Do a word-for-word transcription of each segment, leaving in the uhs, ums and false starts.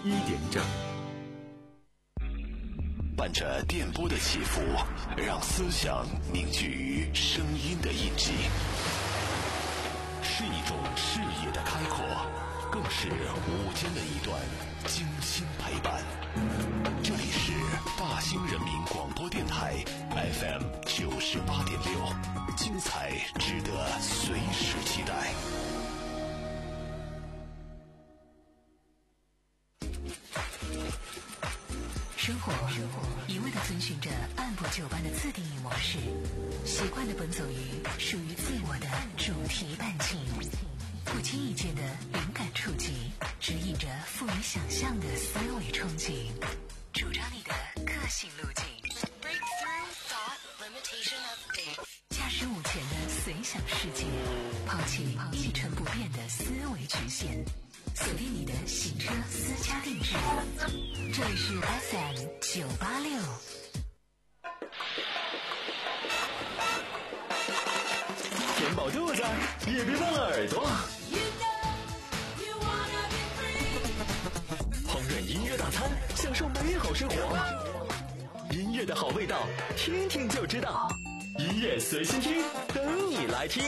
一点整， 伴着电波的起伏，让思想凝聚于声音的印记，是一种视野的开阔，更是午间的一段精心陪伴。这里是大兴人民广播电台 F M 九十八点六，精彩值得随时期待。 生活一味地遵循着按部就班的自定义模式，习惯地奔走于属于自我的主题伴情，不经意间的灵感触及，指引着富于想象的思维憧憬，主张你的个性路径。驾驶午前的随想世界，抛弃一成不变的思维局限，锁定你的行车私家定制。这里是 F M 九八六。 填饱肚子也别忘了耳朵。烹饪音乐大餐，享受美好生活。音乐的好味道，听听就知道。音乐随心听，等你来听。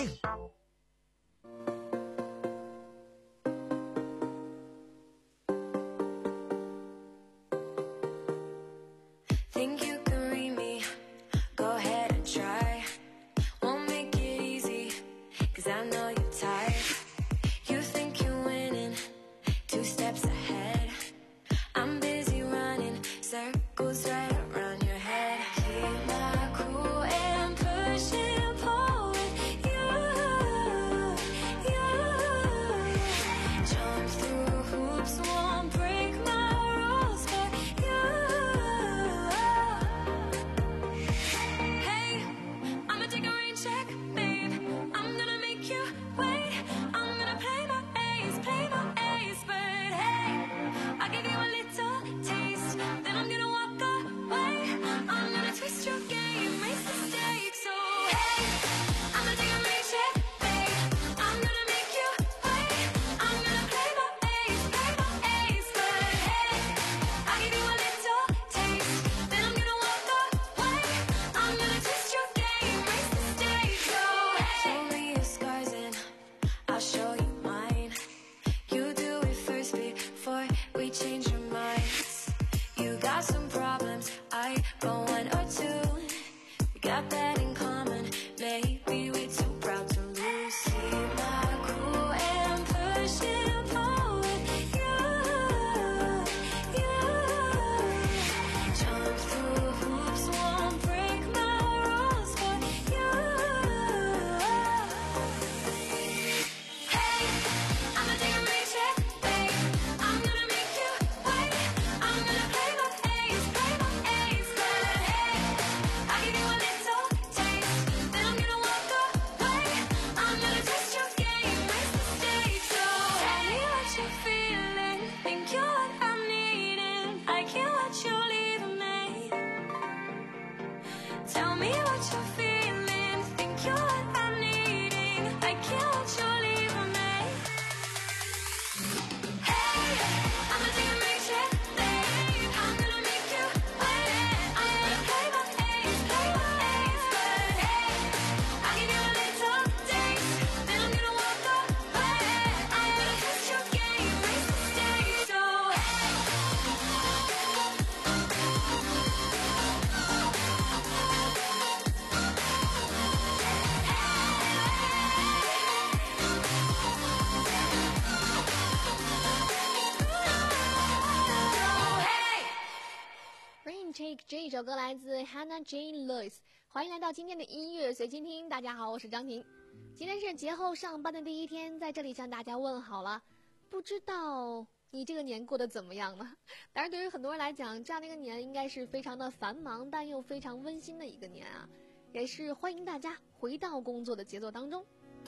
这首歌来自 Hannah Jane Lewis。 欢迎来到今天的音乐随心听。大家好，我是张婷。今天是节后上班的第一天，在这里向大家问好了。不知道你这个年过得怎么样呢？当然对于很多人来讲，这样的一个年应该是非常的繁忙，但又非常温馨的一个年啊，也是欢迎大家回到工作的节奏当中。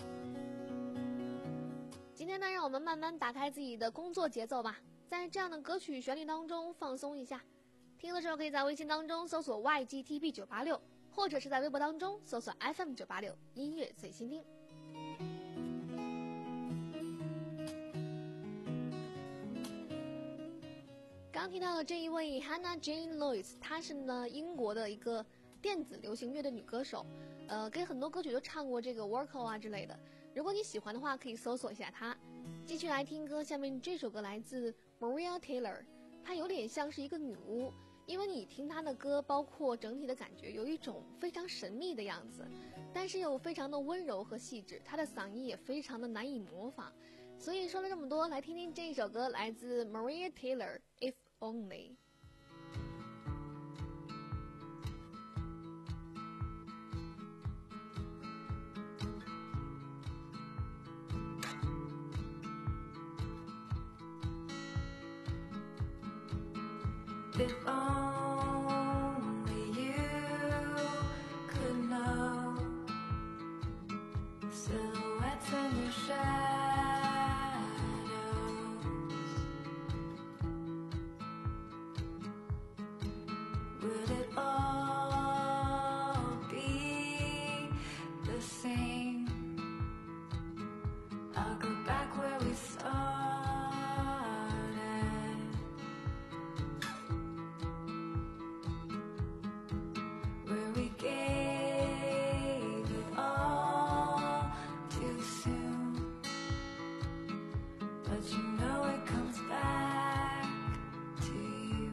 今天呢，让我们慢慢打开自己的工作节奏吧，在这样的歌曲旋律当中放松一下。听的时候可以在微信当中搜索 Y G T B 九八六， 或者是在微博当中搜索 F M 九八六 音乐随心听。 刚提到的这一位 Hannah Jane Lewis， 她是呢英国的一个电子流行乐的女歌手，呃，给很多歌曲都唱过这个 vocal 啊之类的。如果你喜欢的话，可以搜索一下她。继续来听歌，下面这首歌来自 Maria Taylor， 她有点像是一个女巫，因为你听她的歌，包括整体的感觉，有一种非常神秘的样子，但是又非常的温柔和细致，她的嗓音也非常的难以模仿。所以说了这么多，来听听这一首歌，来自 Maria Taylor， If Only。If only you could know silhouettes in your shadows, would it all be the same? I'll go back where we started, where we gave it all too soon. But you know it comes back to you.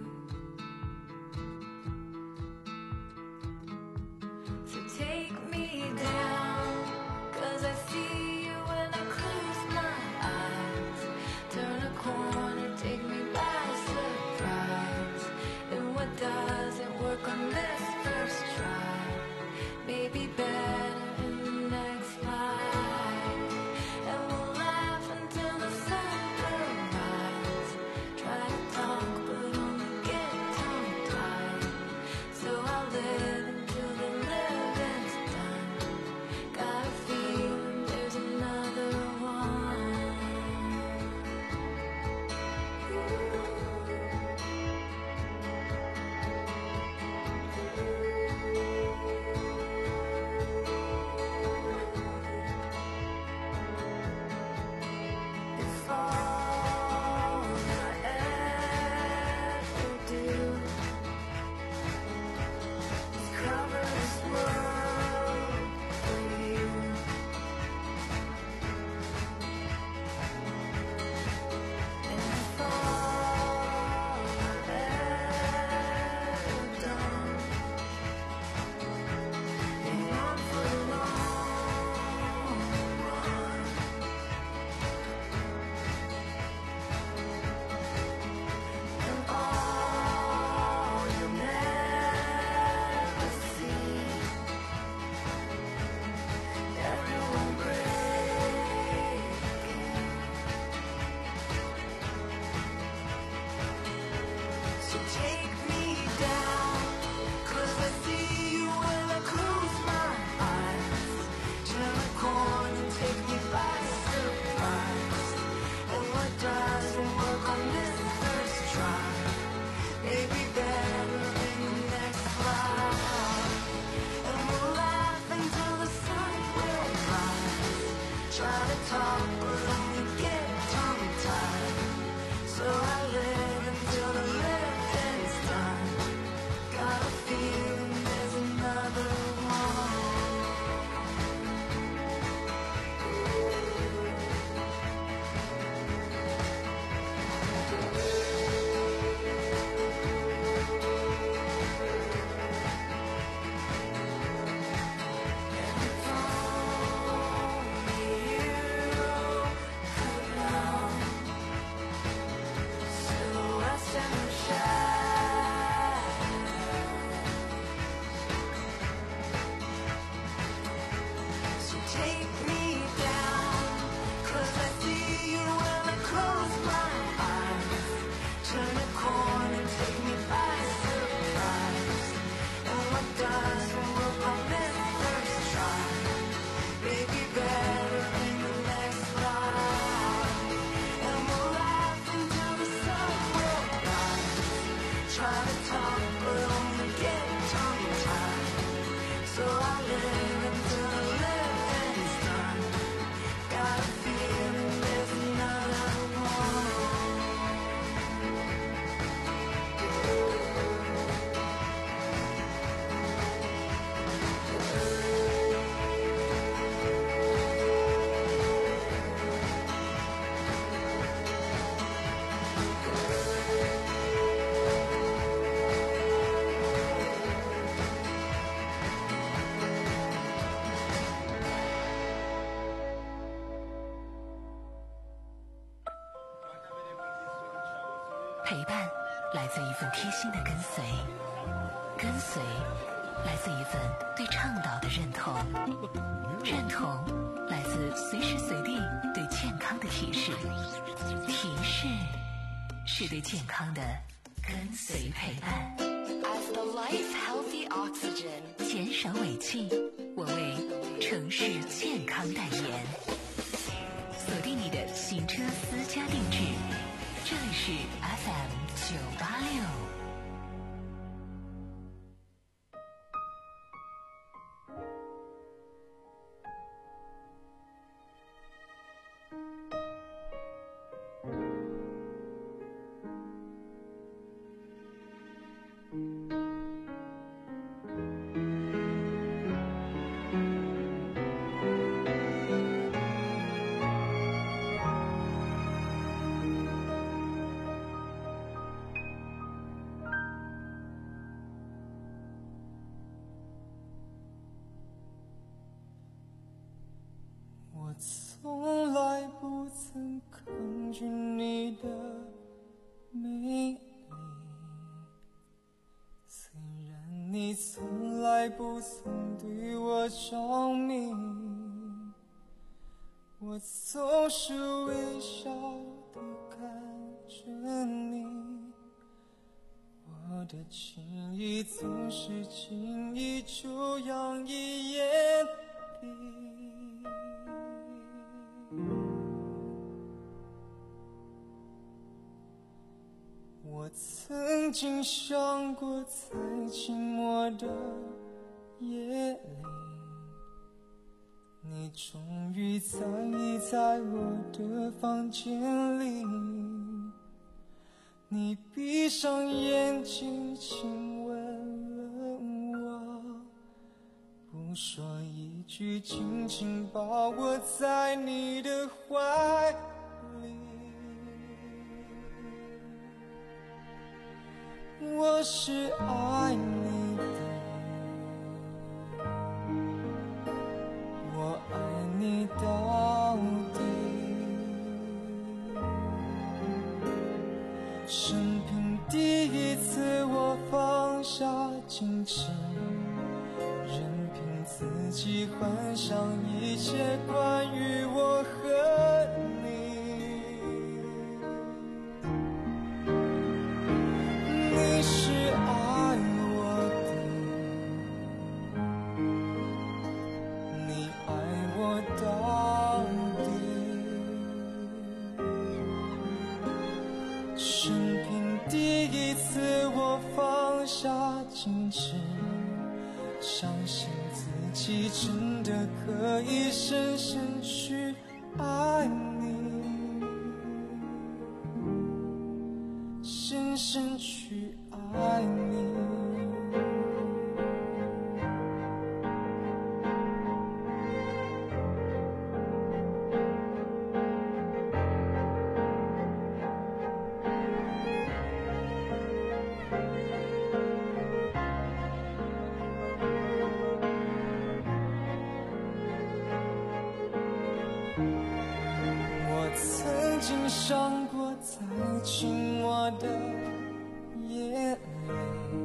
So take me down, 'cause I see you when I close my eyes. Turn a corner, take me by surprise. And what doesn't work on this first try may be better in the next life. And we'll laugh until the sun will rise. Try to talk but only get tongue-tied. So I'll live until the living's done. Got a feeling there's another one. If all I ever do is cover this world for you, and if all I've ever done is run for the long run, and all you'll never see, everyone breaking. So take me down, 'cause I see you when I close my eyes. Turn a corner, take me by surprise. And what doesn't work on this first try may be better in the next life. And we'll laugh until the sun will rise. Try to talk but only get tongue-tied. So I live until the living's done. Got a feeling there's another one. And if only you could know silhouettes in the shadows, so take me down, 'cause I see you when I close my eyes. Turn a corner, take me by surprise. And what doesn't work on this first try may be better in the next life. And we'll laugh until the sun will rise. Try to talk but only get tongue-tied. So I live until the living's done. Got a feeling there's another one. 陪伴来自一份贴心的跟随，跟随来自一份对倡导的认同，认同来自随时随地对健康的提示，提示是对健康的跟随陪伴。 As the life healthy oxygen， 减少尾气，我为城市健康代言。锁定你的行车私家定制，这里是 F M 九八六。 我从来不曾抗拒你的美丽，虽然你从来不曾对我着迷，我总是微笑地看着你，我的情意总是轻易就洋溢眼底。我曾经想过，在寂寞的夜里，你终于在意在我的房间里，你闭上眼睛亲吻了我，不说一句，紧紧抱我在你的怀里。我是爱你的，我爱你到底。生平第一次我放下矜持，任凭自己幻想一切关于我和你。你是爱我的，你爱我到底。生平第一次我放下矜持，相信自己真的可以深深去爱你，深深去爱你。我曾经想过，在寂寞的夜里，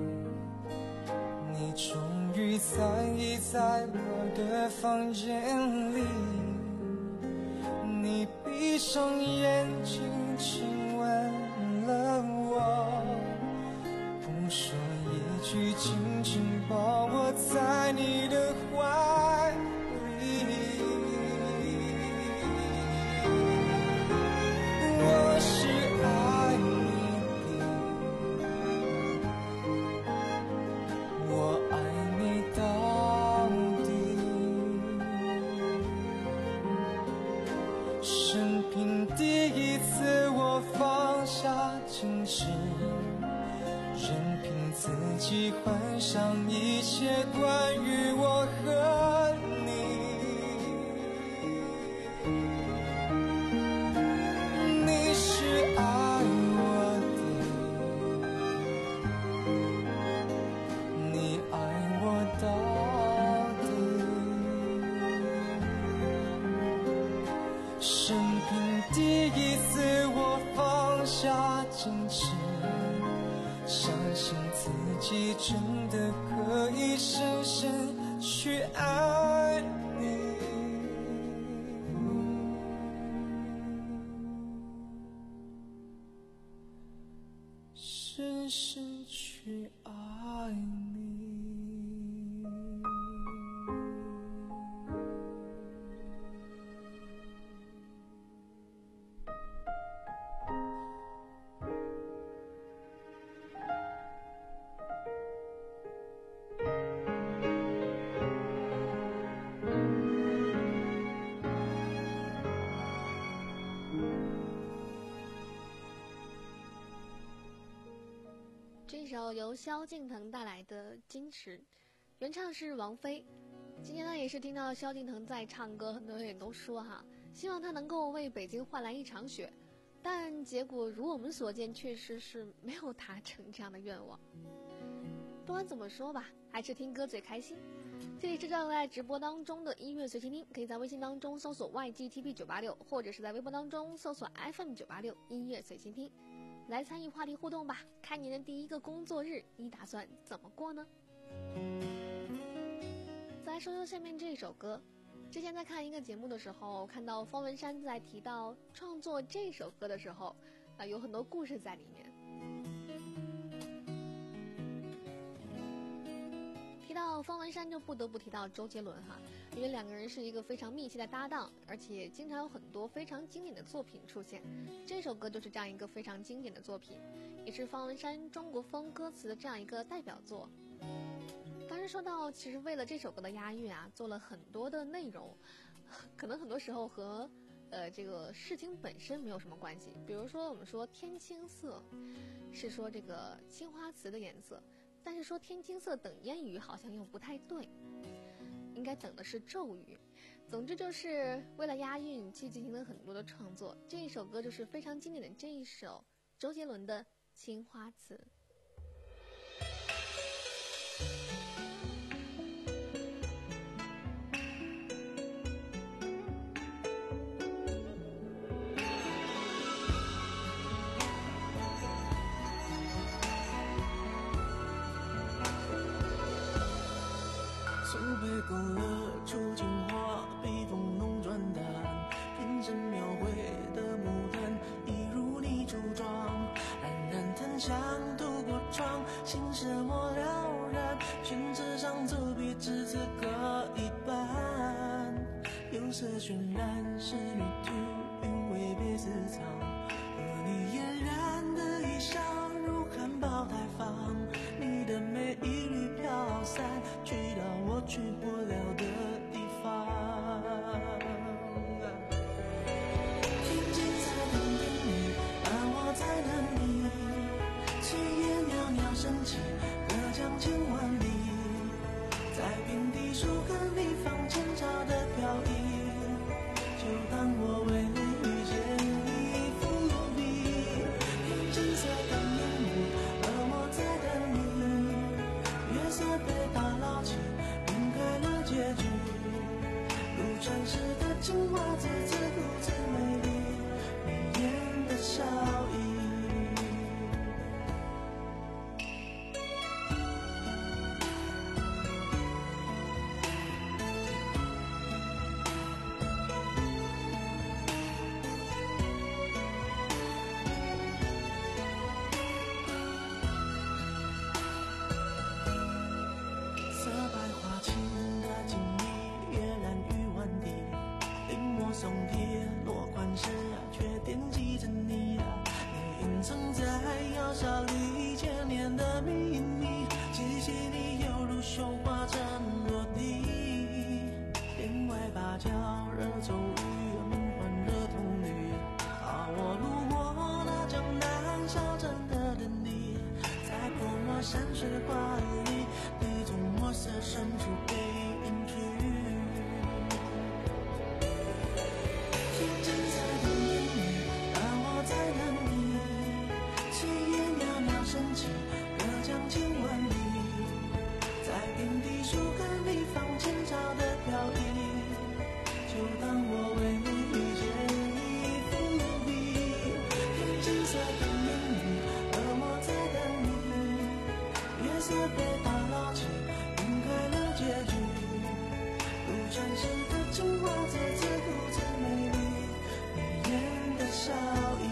你终于在意在我的房间里，你闭上眼睛亲吻了我，不说一句，紧紧抱我在你的怀里。我是爱你的，我爱你到底。生平第一次我放下矜持，任凭自己幻想一切关于我和你。你是爱我的，你爱我到底。生平第一次我放下矜持， 相信自己真的可以深深去爱你，深深去爱你。 这首由萧敬腾带来的《矜持》，原唱是王菲。今天呢，也是听到萧敬腾在唱歌，很多人也都说哈，希望他能够为北京换来一场雪，但结果如我们所见，确实是没有达成这样的愿望。不管怎么说吧，还是听歌最开心。这里是正在直播当中的音乐随心听，可以在微信当中搜索 Y G T B 九八六，或者是在微博当中搜索 F M 九八六音乐随心听。来参与话题互动吧，看你的第一个工作日你打算怎么过呢？再来说说下面这首歌。之前在看一个节目的时候，看到方文山在提到创作这首歌的时候，啊、呃，有很多故事在里面。提到方文山就不得不提到周杰伦哈，因为两个人是一个非常密切的搭档，而且经常有很多非常经典的作品出现。这首歌就是这样一个非常经典的作品，也是方文山中国风歌词的这样一个代表作。当时说到，其实为了这首歌的押韵啊，做了很多的内容，可能很多时候和呃这个事情本身没有什么关系。比如说我们说天青色，是说这个青花瓷的颜色。但是说天青色等烟雨好像又不太对，应该等的是骤雨。总之就是为了押韵去进行了很多的创作。这一首歌就是非常经典的这一首周杰伦的《青花瓷》。 被勾勒出情话，被风弄转淡，偏生描绘的牡丹，一如你梳妆，冉冉檀香透过窗，心事莫了然，宣纸上走笔只字各一半，釉色渲染仕女图，韵味被私藏，和你嫣然的一笑如含苞待放，你的美一缕飘散，去到我去不了的地方。天青色等烟雨，而我在等你。炊烟袅袅升起，隔江千万里，在平地树根里放前朝的飘逸，就当我为你遇见你风如笔。天青色等烟雨，而我在等你。月色被打捞起，结局如传世的青花瓷，自顾自美丽，眉眼的笑意。色白花青松铁落款时啊，却惦记着你啊。你隐藏在窑烧里千年的秘密，细细你犹如绣花针落地。帘外芭蕉惹骤雨，梦幻惹童女。啊，我路过那江南小镇的等你，在泼墨山水画里，你从墨色深处被隐去。天青色等烟雨，而我在等你。 色被打捞起，晕开了结局。如传世的情话，字字如此美丽，你眼的笑意。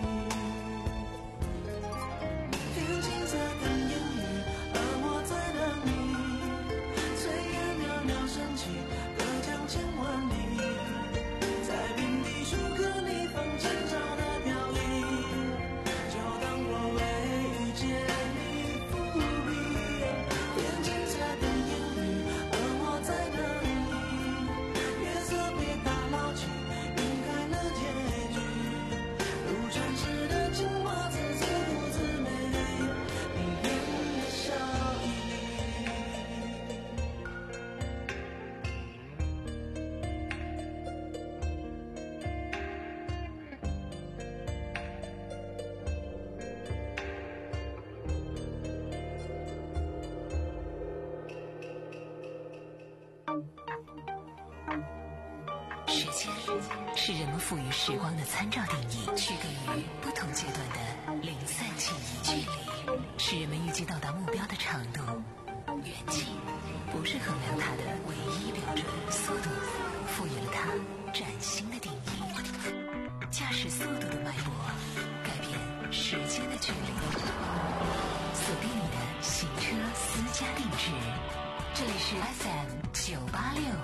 天青色等烟雨，而我在等你。炊烟袅袅升起，隔江千万里，在平地树刻你放前朝的飘逸。就当我未遇见你伏笔，天青色等烟雨，而我在等你。月色被打捞起，晕开了结局。如传世的情话，字字如此美丽，你眼的笑意。 时间是人们赋予时光的参照定义，区隔于不同阶段的零散记忆。距离是人们预计到达目标的长度，远近不是衡量它的唯一标准。速度赋予了它崭新的定义，驾驶速度的脉搏改变时间的距离。锁定你的行车私家定制，这里是 F M 九八六。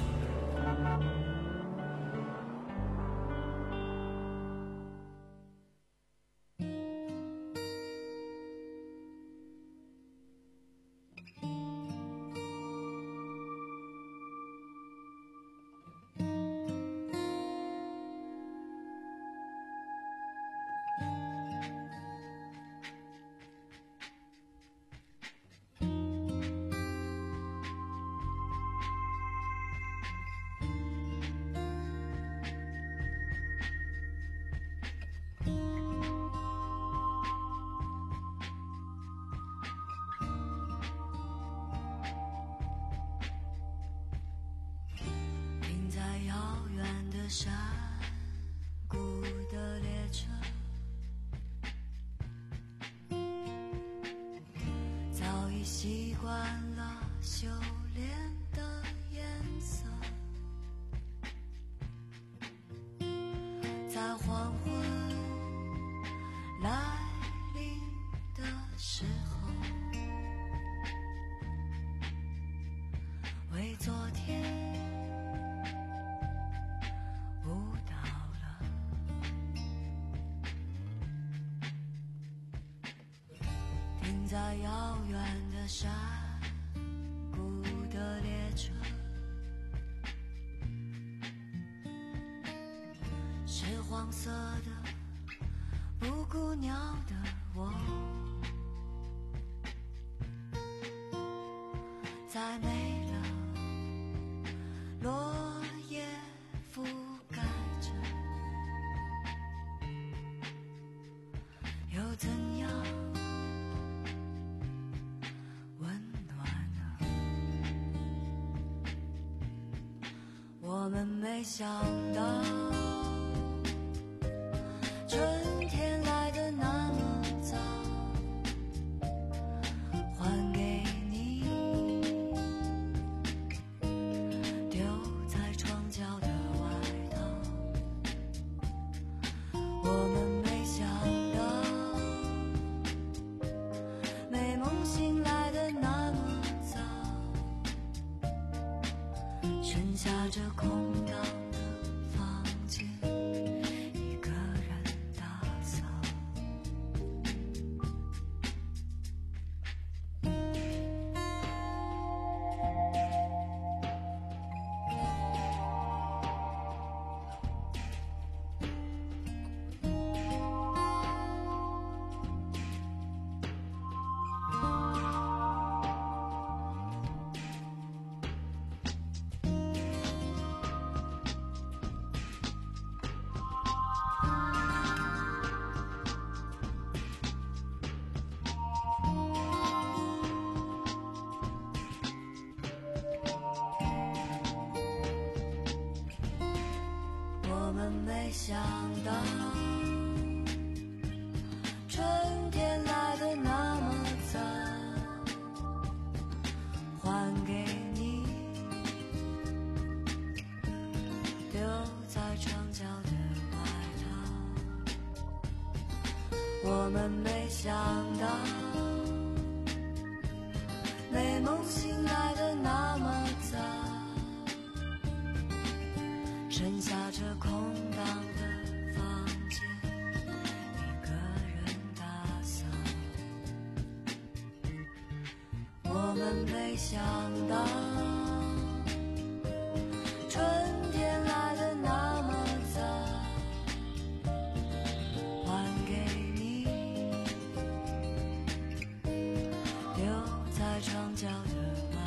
停在遥远的山谷的列车，早已习惯了修炼的颜色，在黄昏来临的时候，为昨天舞蹈了。停在遥远的山谷的列车，是黄色的布谷鸟的我，在没了落叶覆盖着，又怎样温暖呢？我们没想到春天来得那么早，还给你丢在窗角的外套。我们没想到美梦醒来得那么早，剩下这空荡的房间，一个人打扫。我们没想到春天来得那么早， 我们没想到，美梦醒来的那么早，剩下这空荡的房间，一个人打扫。我们没想到，春天来的那么早，还给你留在床角的外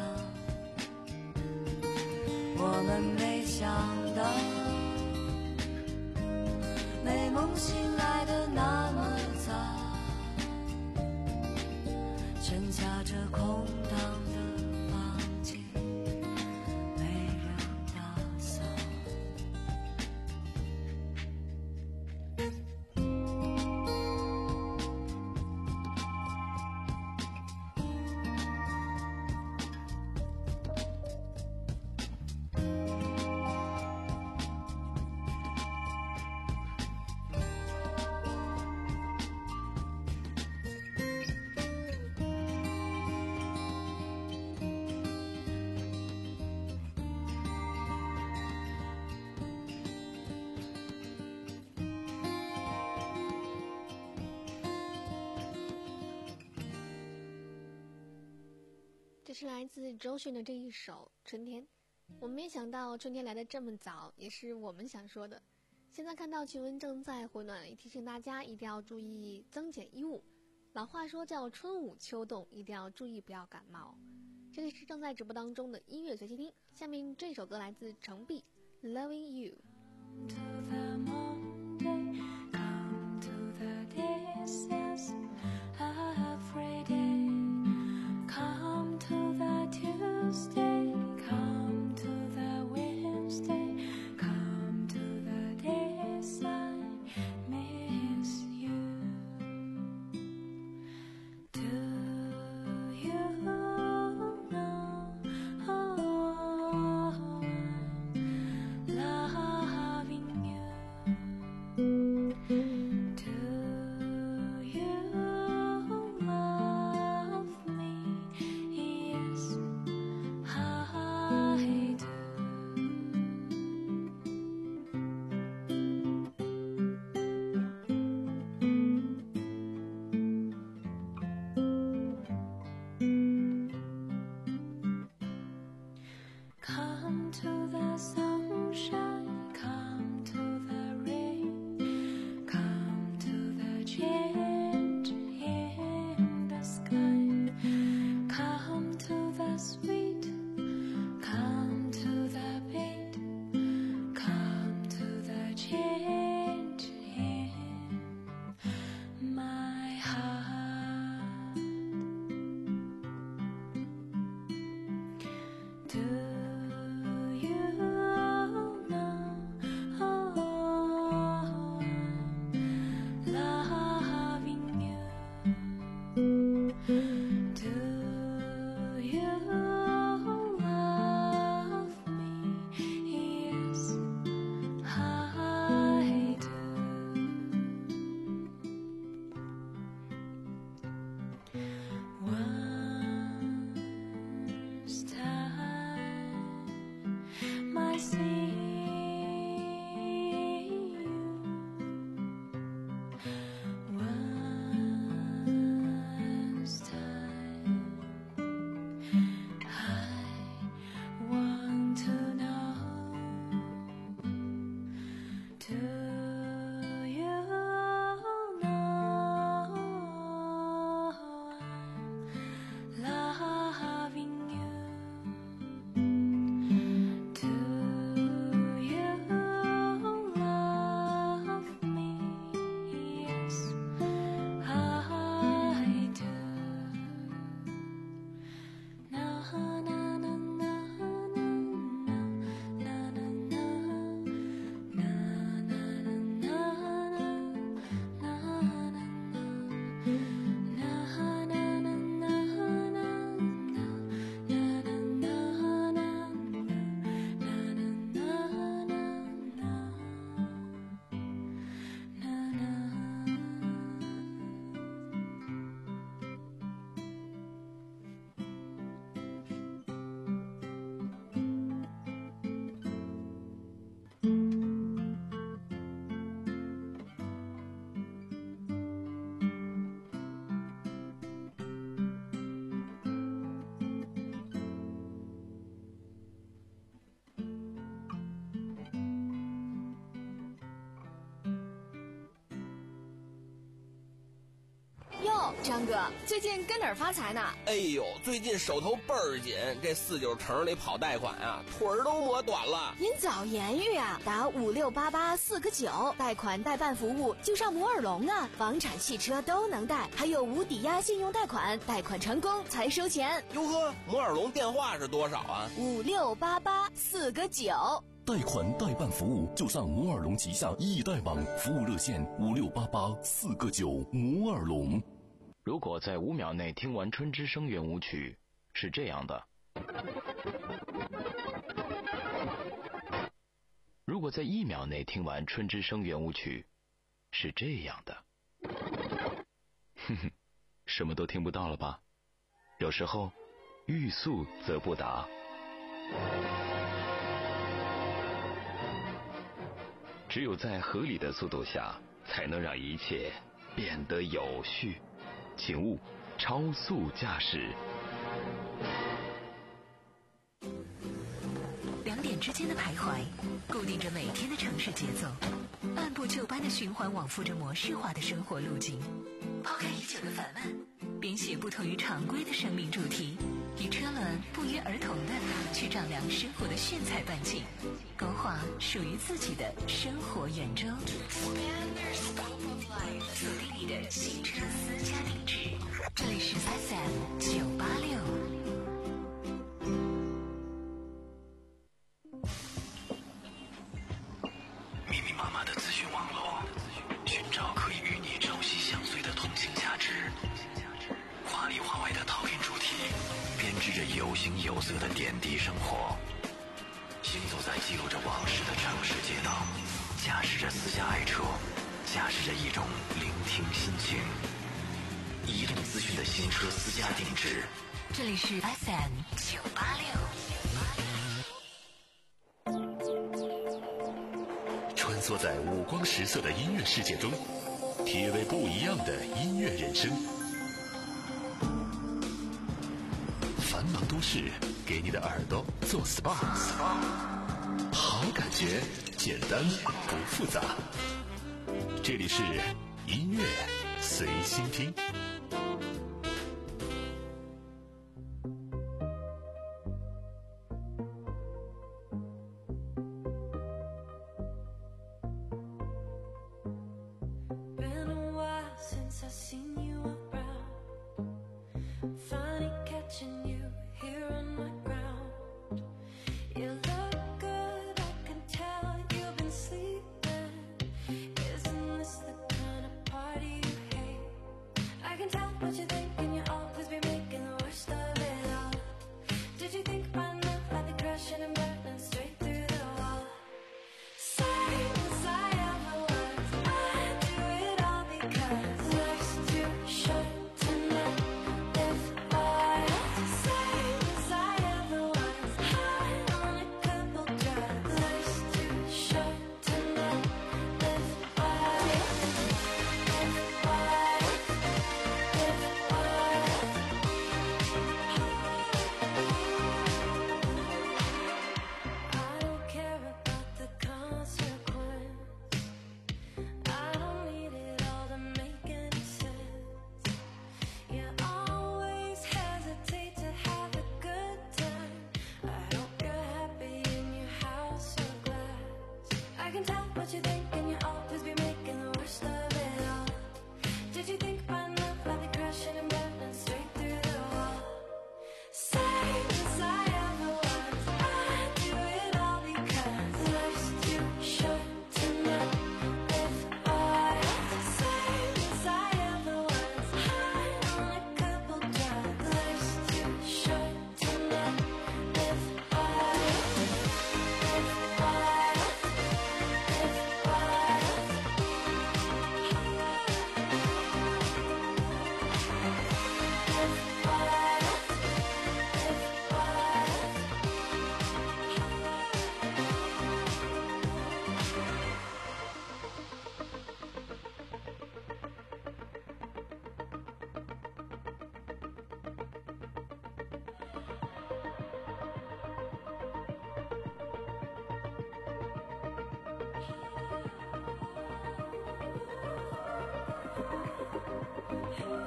套。我们没想到，美梦醒来的那么早，剩下这空荡的房间，没人打扫。 这是来自周迅的这一首《春天》。我们没想到春天来得这么早，也是我们想说的。现在看到气温正在回暖，也提醒大家一定要注意增减衣物。老话说叫春捂秋冻，一定要注意不要感冒。这里是正在直播当中的音乐随机听，下面这首歌来自程璧， Loving You。 To the Monday, come to the days, yes, every day. Come to the Tuesday, come to the Wednesday, come to the days I miss you. Do you know, oh, loving you? Do you 哟，张哥，最近跟哪儿发财呢？ 哎呦，最近手头倍儿紧，这四九城里跑贷款啊，腿儿都磨短了。 您早言语啊，打五六八八四个九，贷款代办服务就上摩尔龙啊，房产、汽车都能贷，还有无抵押信用贷款，贷款成功才收钱。 哟呵，摩尔龙电话是多少啊？ 五六八八四个九。 贷款代办服务就上摩尔龙旗下易贷网，服务热线五六八八四个九。摩尔龙。 如果在五秒内听完春之声圆舞曲，是这样的；如果在一秒内听完春之声圆舞曲，是这样的。哼哼，什么都听不到了吧？有时候，欲速则不达。只有在合理的速度下，才能让一切变得有序。请勿超速驾驶。 两点之间的徘徊，固定着每天的城市节奏，按部就班的循环往复着模式化的生活路径。抛开已久的烦闷，编写不同于常规的生命主题，与车轮不约而同的去丈量生活的炫彩半径，勾画属于自己的生活圆周。锁定你的新车私家定制，这里是 F M 九八六。 密密麻麻的资讯网络，寻找可以与你朝夕相随的通信价值。华里华外的套印主题，编织着有形有色的点滴生活。行走在记录着往事的城市街道，驾驶着私家爱车，驾驶着一种聆听心情。移动资讯的新车私家定制， 这里是 F M 九八六。 穿梭在五光十色的音乐世界中，体味不一样的音乐人生。繁忙都市，给你的耳朵做 S P A， 好感觉，简单不复杂。这里是音乐随心听。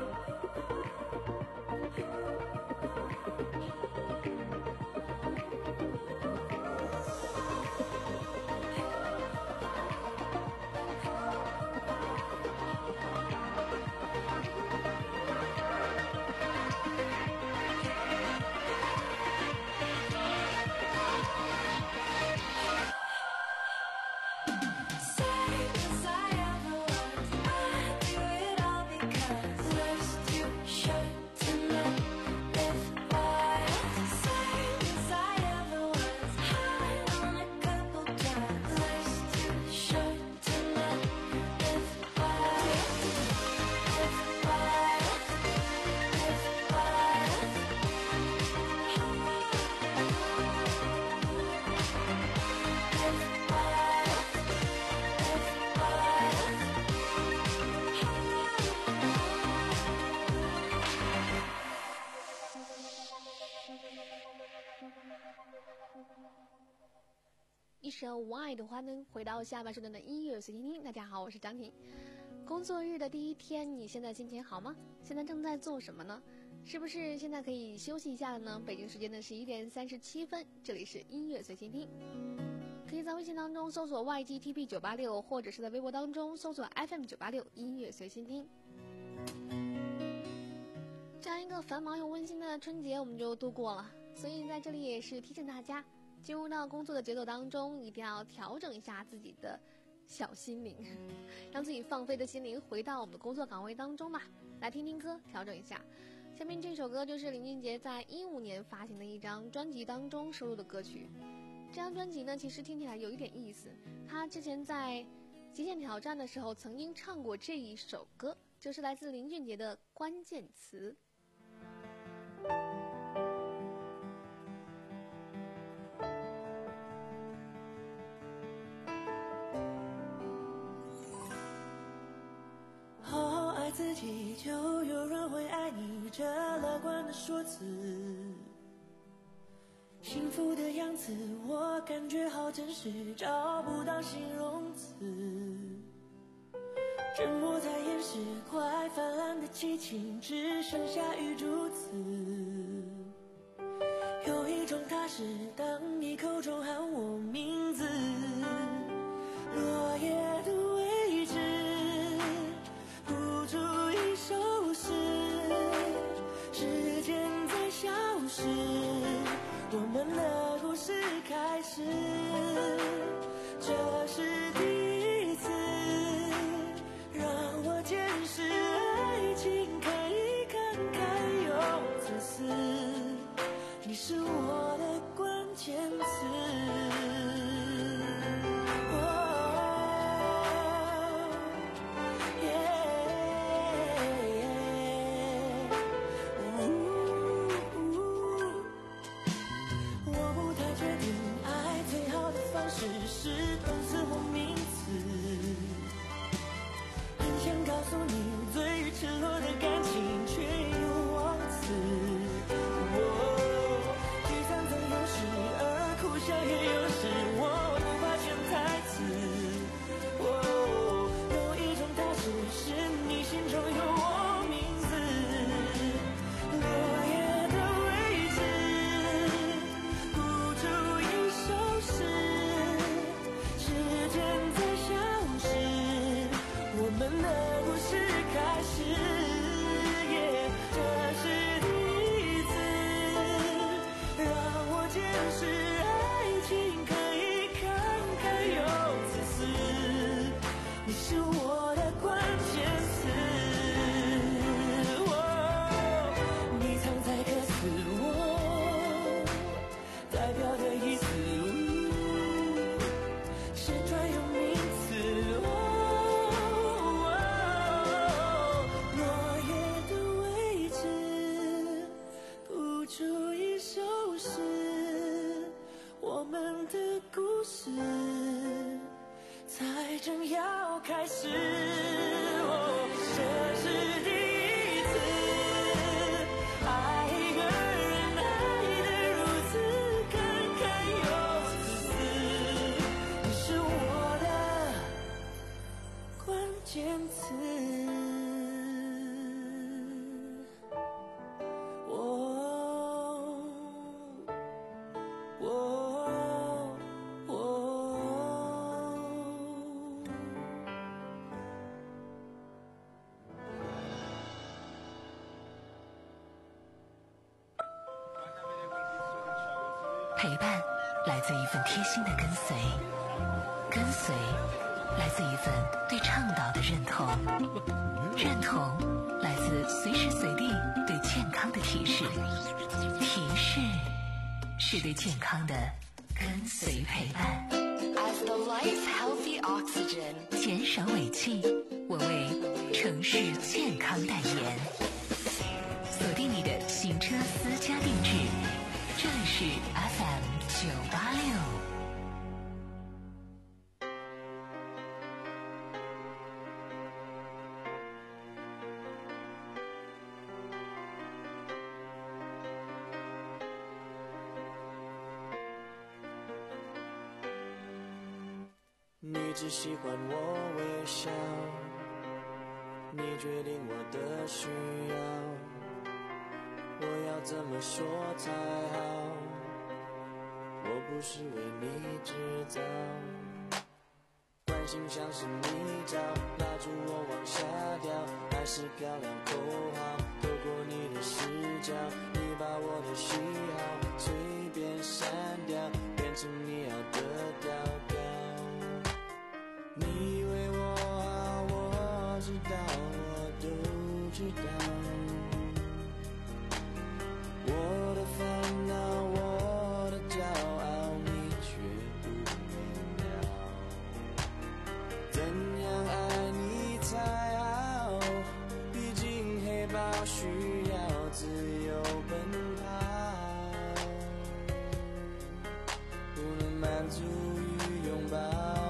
一首 Why 的话呢，回到下半时段的音乐随听听。大家好，我是张婷。工作日的第一天，你现在心情好吗？现在正在做什么呢？是不是现在可以休息一下了呢？北京时间的十一点三十七分，这里是音乐随听听。可以在微信当中搜索 Y G T P 九八六，或者是在微博当中搜索 F M 九八六音乐随心听。这样一个繁忙又温馨的春节我们就度过了，所以在这里也是提醒大家，进入到工作的节奏当中，一定要调整一下自己的小心灵，让自己放飞的心灵回到我们的工作岗位当中吧。来听听歌，调整一下。下面这首歌就是林俊杰在一五年发行的一张专辑当中收录的歌曲。这张专辑呢，其实听起来有一点意思。他之前在极限挑战的时候曾经唱过这一首歌，就是来自林俊杰的《关键词》。 好爱自己，就有人会爱你，这乐观的说辞。幸福的样子，我感觉好真实，找不到形容词。沉默在掩饰快泛滥的激情，只剩下雨珠子。有一种踏实，当你口中喊我名字，落叶的位置不足以收拾，时间在消失，我们的故事开始，这是第一次让我见识爱情可以慷慨又自私，你是我的关键词。 陪伴来自一份贴心的跟随，跟随来自一份对倡导的认同，认同来自随时随地对健康的提示，提示是对健康的跟随陪伴。 As the life healthy oxygen， 减少尾气，我为城市健康代言。锁定你的行车私家定制，这里是 F M 九八六。 你只喜欢我微笑，你决定我的需要，我要怎么说才好？我不是为你制造，关心像是泥沼，拉住我往下掉，爱是漂亮口号，透过你的视角，你把我的喜好随便删掉，变成你要的调调。你为我好，我知道，我都知道。我的烦恼，我的骄傲，你却不明了。怎样爱你才好？毕竟黑豹需要自由奔跑，不能满足于拥抱。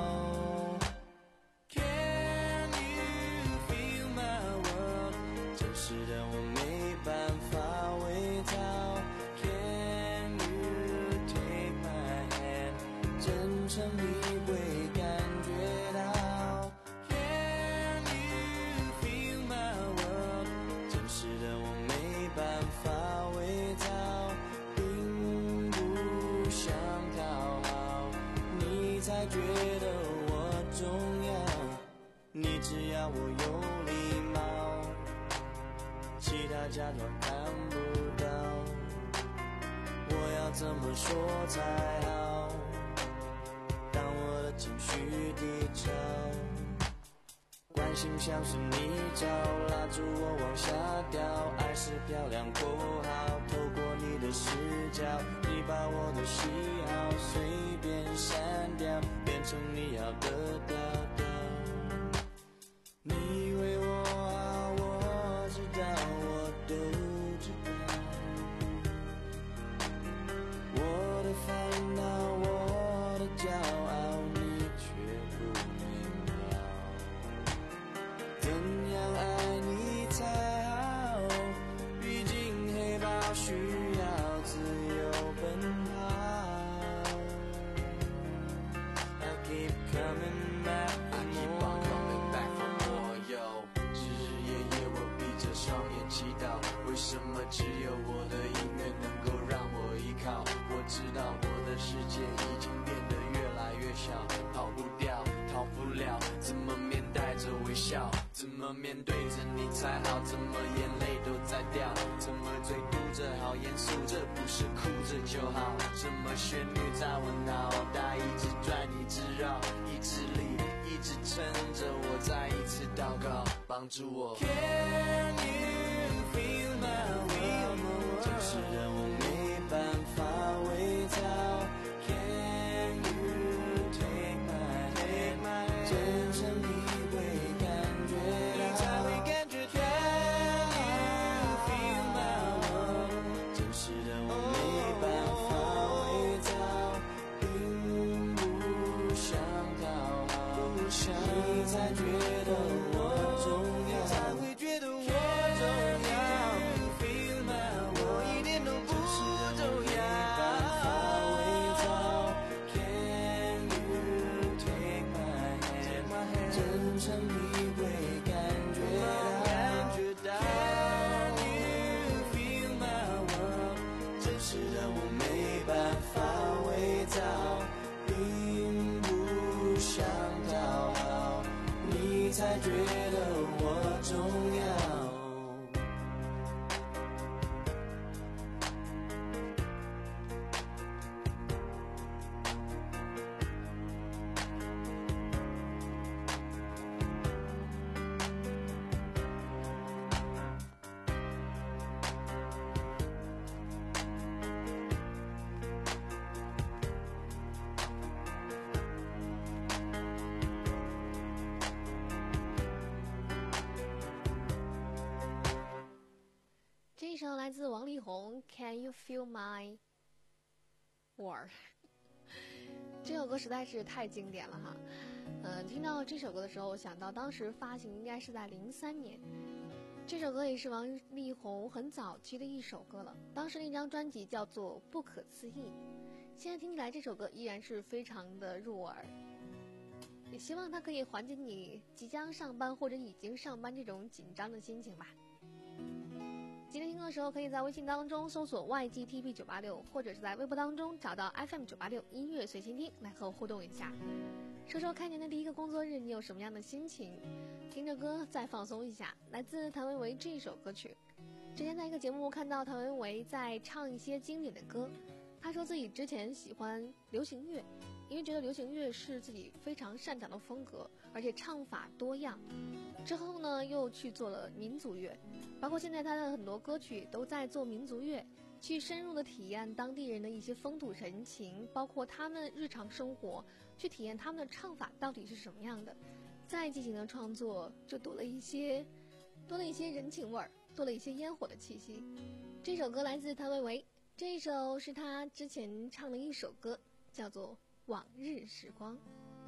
觉得我重要，你只要我有礼貌，其他假装看不到，我要怎么说才好？当我的情绪低潮，关心像是泥沼，拉住我往下掉，爱是漂亮括号，透过你的视角，你把我的喜好随便删掉，变成你要的调调。你为我好，我知道，我都知道。我的烦恼，我的骄傲，你却不明了。怎样爱你才好？毕竟黑豹需要自由奔跑。I keep coming back for more. I keep on coming back for more, yo. 日日夜夜我闭着双眼祈祷，为什么只有我的音乐能够让我依靠？我知道我的世界已经变得越来越小，跑不掉，逃不了，怎么面带着微笑？怎么面对着你才好？怎么眼泪都在掉？怎么嘴嘟着好严肃？这不是哭着就好？什么旋律在我脑袋一直转一直绕，意志力一直撑着我再一次祷告，帮助我。Can you feel my will？ 这是让我没办法伪造。Can you take my hand？ 真诚你会感觉到，你才会感觉到。Can you feel my will？ 真是让我没办法伪造，并不想讨好，你才觉得我重要，才会觉得我重要。Can you feel my will？ 我一点都不重要，没办法伪造。Can you take my hand？ 真诚你会感觉到。Can you feel my will？ 真是让我没办法伪造，并不想讨好，你才觉得我重要。 一首来自王力宏 Can You Feel My World 这首歌实在是太经典了哈。呃，听到这首歌的时候，想到当时发行应该是在零三年，这首歌也是王力宏很早期的一首歌了。当时那张专辑叫做《不可思议》，现在听起来这首歌依然是非常的入耳。也希望它可以缓解你即将上班或者已经上班这种紧张的心情吧。今天听歌的时候，可以在微信当中搜索 Y G T V 九八六，或者是在微博当中找到 F M 九八六音乐随心听来和我互动一下。说说开年的第一个工作日，你有什么样的心情？听着歌再放松一下。来自谭维维这一首歌曲，之前在一个节目看到谭维维在唱一些经典的歌，他说自己之前喜欢流行乐，因为觉得流行乐是自己非常擅长的风格，而且唱法多样。之后呢，又去做了民族乐，包括现在他的很多歌曲都在做民族乐，去深入的体验当地人的一些风土人情，包括他们日常生活，去体验他们的唱法到底是什么样的。再进行的创作，就多了一些，多了一些人情味儿，多了一些烟火的气息。这首歌来自谭维维，这一首是他之前唱的一首歌，叫做《往日时光》。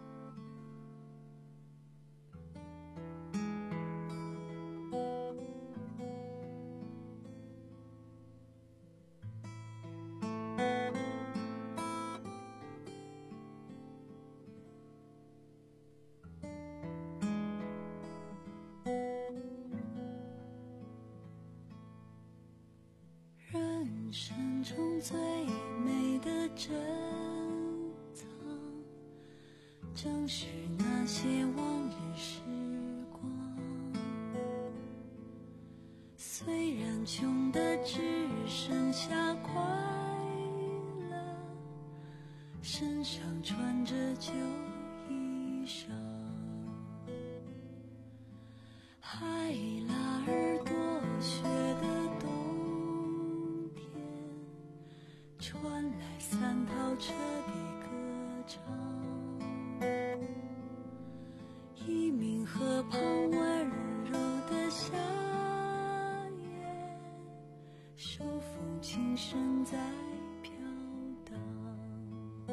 人生中最美的珍藏，正是那些往日时光。虽然穷的只剩下快乐，身上穿着旧衣裳，海拉尔多雪的冬天，传来三套车的歌唱。一名河旁温柔的夏夜，手风琴声在飘荡。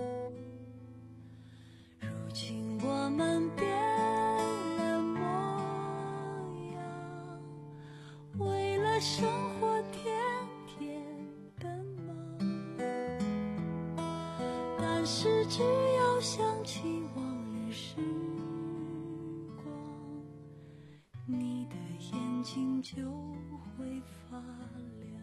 如今我们变了模样，为了生活天天奔忙，但是只要想起往日时光，你的眼睛就会发亮。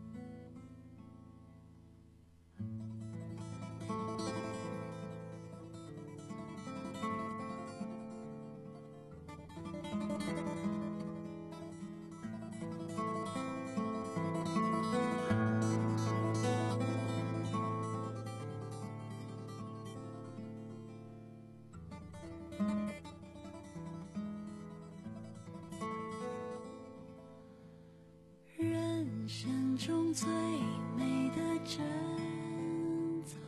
人生中最美的珍藏，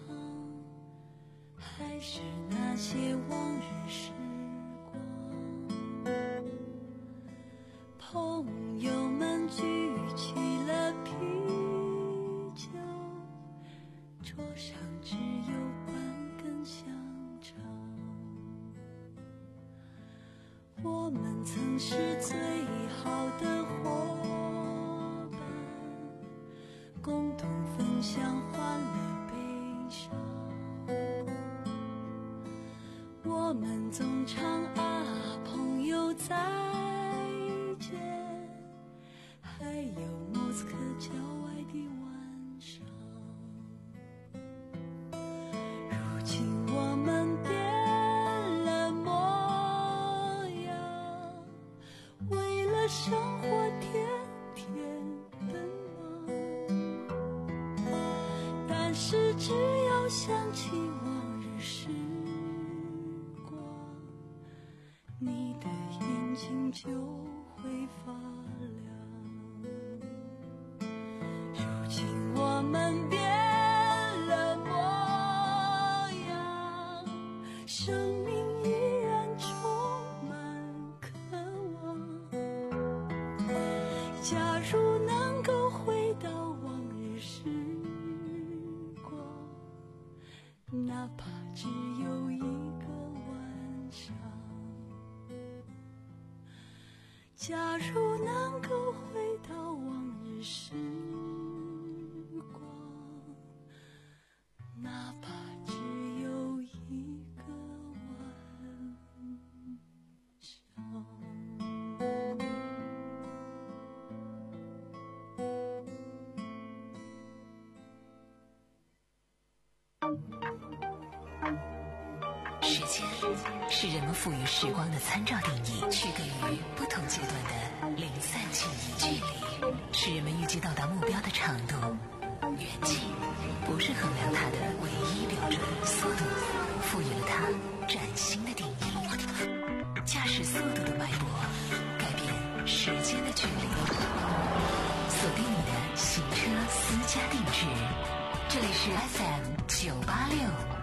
还是那些往日时光。朋友们举起了啤酒，桌上只有半根香肠。我们曾是最好的伙伴，共同分享欢乐悲伤。我们总唱啊朋友再见，还有莫斯科郊外的晚上。如今我们变了模样，为了生活天天奔忙，但是只要想起往日时光，你的眼睛就会发亮。如今我们变了模样，生命依然充满渴望。假如能够回假如能够回到往日时光，哪怕只有一个晚上。 时间是人们赋予时光的参照定义，区隔于不同阶段的零散记忆。距离是人们预计到达目标的长度，远近不是衡量它的唯一标准。速度赋予了它崭新的定义，驾驶速度的脉搏改变时间的距离。锁定你的行车私家定制，这里是 F M 九八六。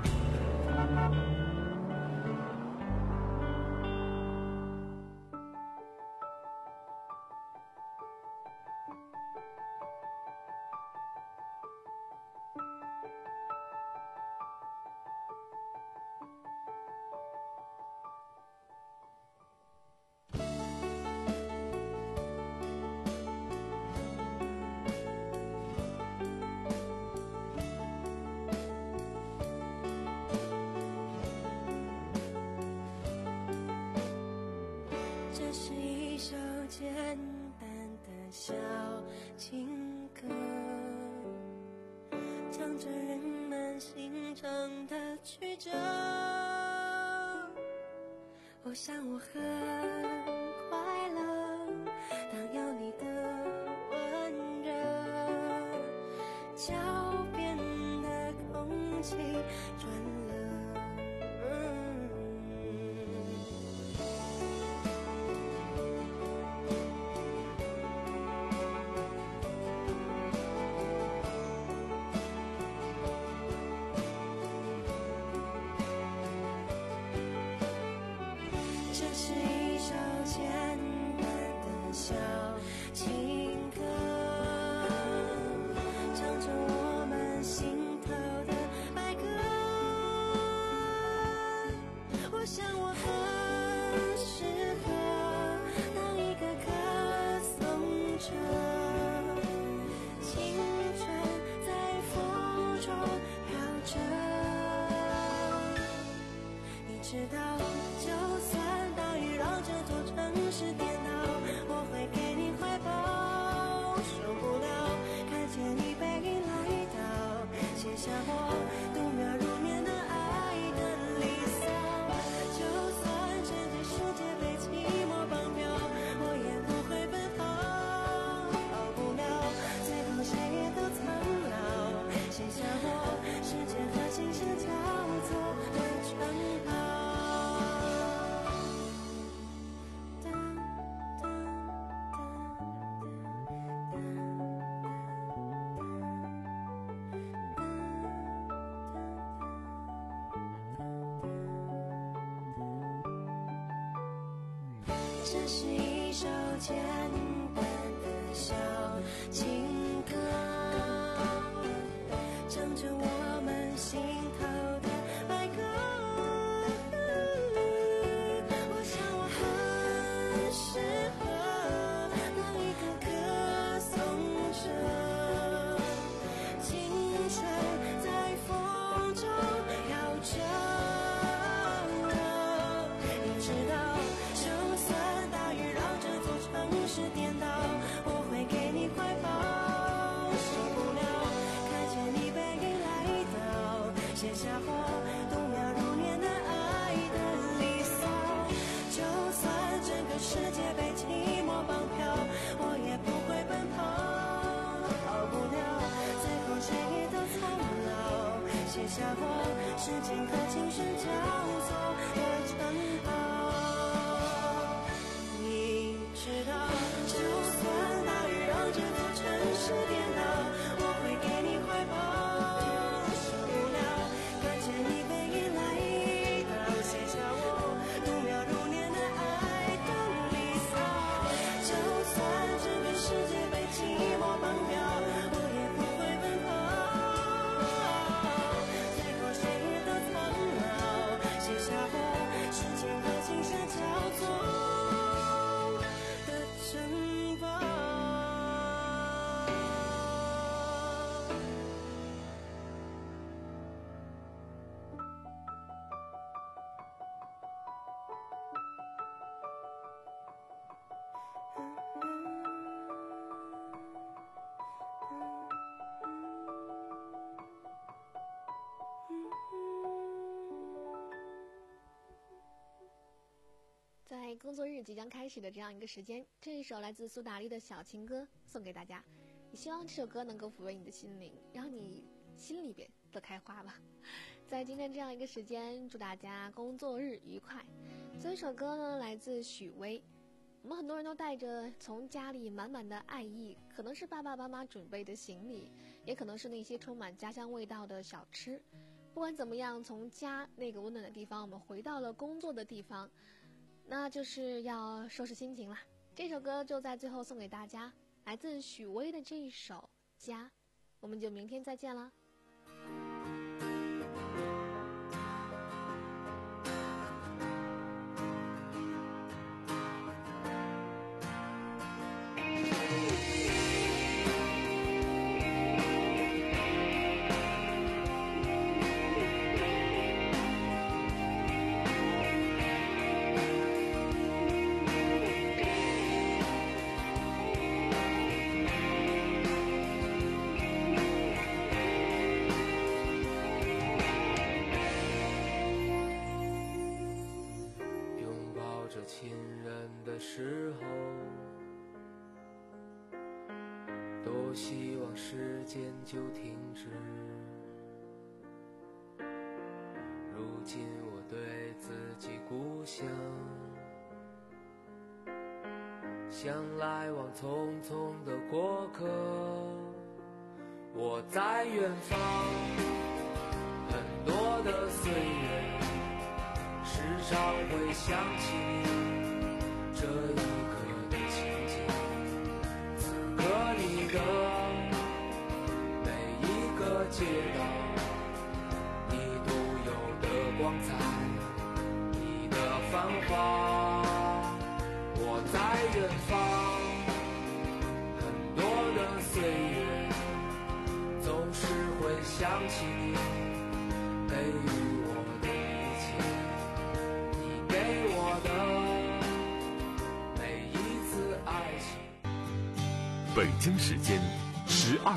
这是一首简单的小情歌，唱着人们心肠的曲折。我想我很快乐，当有你的温热，脚边的空气转了。这是一首简单的小情歌，唱着我们心头的白鸽。我想我很适合当一个歌颂者，青春在风中飘着。你知道，就算大雨让这座城市颠倒，我会给你怀抱。受不了看见你背影来到，写下我度秒如年的爱的离骚。就算整个世界被寂寞绑票，我也不会奔跑。跑不了，最后谁也都苍老，写下我时间和琴声交错的城堡。这是一首简单的小情歌，唱着我们心头的白鸽。我想我很适合当一个歌颂者，青春在风中飘着。你知道，就算大雨让这座城市颠倒，我会给你怀抱。受不了看见你背影来到，写下我度秒如年的爱的离骚。就算整个世界被寂寞绑票，我也不会奔跑。跑不了，最后谁也都苍老，写下我时间和琴声交错的城堡。你知道，就算大雨让这座城市颠倒，我会给你怀抱。受不了看见你背影来到，写下我度秒如年的爱的离骚。就算整个世界被寂寞绑票，我也不会奔跑。最后谁也都苍老，写下我时间和琴工作日即将开始的这样一个时间，这一首来自苏打绿的小情歌送给大家，也希望这首歌能够抚慰你的心灵，让你心里边都开花吧。在今天这样一个时间，祝大家工作日愉快。这一首歌呢来自许巍，我们很多人都带着从家里满满的爱意，可能是爸爸妈妈准备的行李，也可能是那些充满家乡味道的小吃。不管怎么样，从家那个温暖的地方，我们回到了工作的地方，那就是要收拾心情啦。这首歌就在最后送给大家，来自许巍的这一首《家》，我们就明天再见啦。 亲人的时候，多希望时间就停止。如今我对自己故乡，像来往匆匆的过客。我在远方，很多的岁月，时常会想起你这一刻的情景。此刻你的每一个街道，你独有的光彩，你的繁华。我在远方，很多的岁月，总是会想起你给予我的一切，你给我的每一次爱情。 北京时间十二